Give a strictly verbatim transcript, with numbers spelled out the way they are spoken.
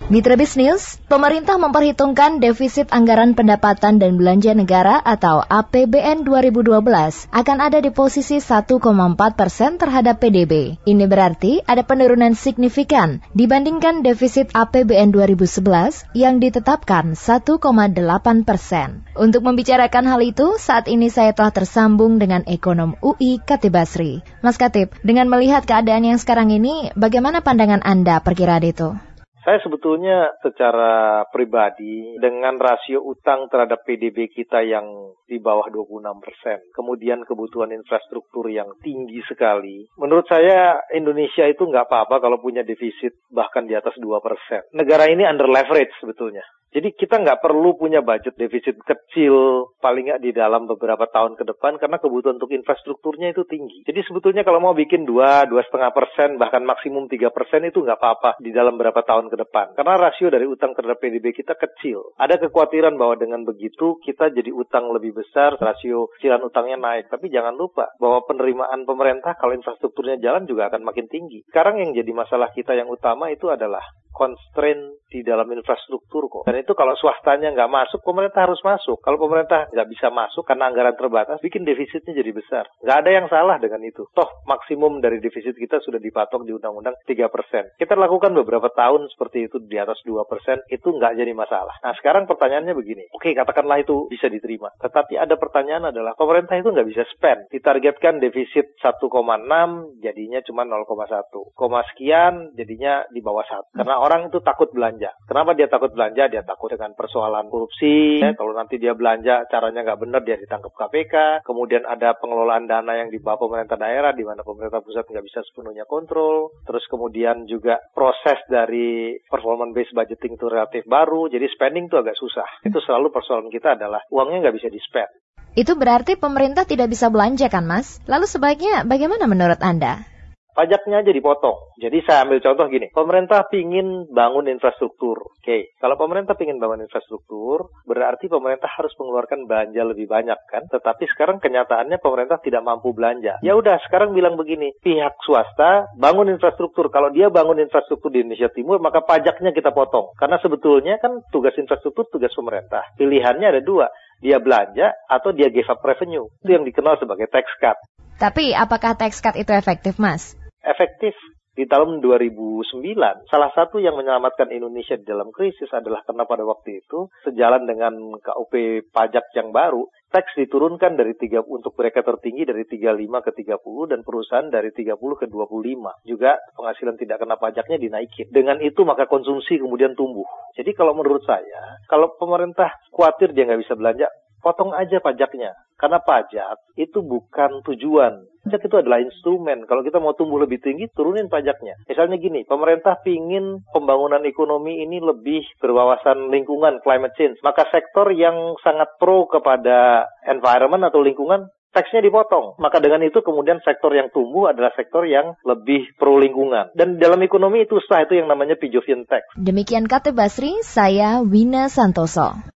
Mitra Bisnis, pemerintah memperhitungkan defisit anggaran pendapatan dan belanja negara atau A P B N dua ribu dua belas akan ada di posisi satu koma empat persen terhadap P D B. Ini berarti ada penurunan signifikan dibandingkan defisit A P B N dua ribu sebelas yang ditetapkan satu koma delapan persen. Untuk membicarakan hal itu, saat ini saya telah tersambung dengan ekonom U I Khatib Basri. Mas Khatib, dengan melihat keadaan yang sekarang ini, bagaimana pandangan Anda perkiraan itu? Saya sebetulnya secara pribadi dengan rasio utang terhadap P D B kita yang di bawah dua puluh enam persen, kemudian kebutuhan infrastruktur yang tinggi sekali, menurut saya Indonesia itu nggak apa-apa kalau punya defisit bahkan di atas dua persen. Negara ini under leverage sebetulnya. Jadi kita nggak perlu punya budget defisit kecil, paling nggak di dalam beberapa tahun ke depan, karena kebutuhan untuk infrastrukturnya itu tinggi. Jadi sebetulnya kalau mau bikin dua, dua koma lima persen, bahkan maksimum tiga persen itu nggak apa-apa di dalam beberapa tahun ke depan. Karena rasio dari utang terhadap P D B kita kecil. Ada kekhawatiran bahwa dengan begitu kita jadi utang lebih besar, rasio cicilan utangnya naik. Tapi jangan lupa bahwa penerimaan pemerintah kalau infrastrukturnya jalan juga akan makin tinggi. Sekarang yang jadi masalah kita yang utama itu adalah constraint di dalam infrastruktur kok. Dan itu kalau swastanya nggak masuk, pemerintah harus masuk. Kalau pemerintah nggak bisa masuk karena anggaran terbatas, bikin defisitnya jadi besar. Nggak ada yang salah dengan itu. Toh maksimum dari defisit kita sudah dipatok di undang-undang tiga persen. Kita lakukan beberapa tahun seperti itu di atas dua persen, itu nggak jadi masalah. Nah sekarang pertanyaannya begini. Oke, katakanlah itu bisa diterima. Tetapi ada pertanyaan adalah, pemerintah itu nggak bisa spend. Ditargetkan defisit satu koma enam, jadinya cuma nol koma satu. Koma sekian, jadinya di bawah satu. Karena orang itu takut belanja. Kenapa dia takut belanja? Dia takut dengan persoalan korupsi. Ya, kalau nanti dia belanja caranya nggak benar, dia ditangkap K P K. Kemudian ada pengelolaan dana yang di bawah pemerintah daerah, di mana pemerintah pusat nggak bisa sepenuhnya kontrol. Terus kemudian juga proses dari performance based budgeting itu relatif baru. Jadi spending itu agak susah. Itu selalu persoalan kita adalah uangnya nggak bisa di-spend. Itu berarti pemerintah tidak bisa belanja kan, Mas? Lalu sebaiknya bagaimana menurut Anda? Pajaknya aja dipotong. Jadi saya ambil contoh gini. Pemerintah pingin bangun infrastruktur. Oke, kalau pemerintah pingin bangun infrastruktur, berarti pemerintah harus mengeluarkan belanja lebih banyak kan? Tetapi sekarang kenyataannya pemerintah tidak mampu belanja. Ya udah, sekarang bilang begini. Pihak swasta bangun infrastruktur. Kalau dia bangun infrastruktur di Indonesia Timur, maka pajaknya kita potong. Karena sebetulnya kan tugas infrastruktur tugas pemerintah. Pilihannya ada dua. Dia belanja atau dia give up revenue. Itu yang dikenal sebagai tax cut. Tapi apakah tax cut itu efektif, Mas? Efektif. Di tahun dua ribu sembilan, salah satu yang menyelamatkan Indonesia di dalam krisis adalah karena pada waktu itu, sejalan dengan K U P pajak yang baru, tax diturunkan dari tiga untuk mereka tertinggi dari tiga puluh lima ke tiga puluh dan perusahaan dari tiga puluh ke dua puluh lima. Juga penghasilan tidak kena pajaknya dinaikin. Dengan itu maka konsumsi kemudian tumbuh. Jadi kalau menurut saya, kalau pemerintah khawatir dia nggak bisa belanja, potong aja pajaknya. Karena pajak itu bukan tujuan. Pajak itu adalah instrumen. Kalau kita mau tumbuh lebih tinggi, turunin pajaknya. Misalnya gini, pemerintah pingin pembangunan ekonomi ini lebih berwawasan lingkungan, climate change. Maka sektor yang sangat pro kepada environment atau lingkungan, taksnya dipotong. Maka dengan itu kemudian sektor yang tumbuh adalah sektor yang lebih pro lingkungan. Dan dalam ekonomi itu sah itu yang namanya Pigouvian tax. Demikian Khatib Basri, saya Wina Santoso.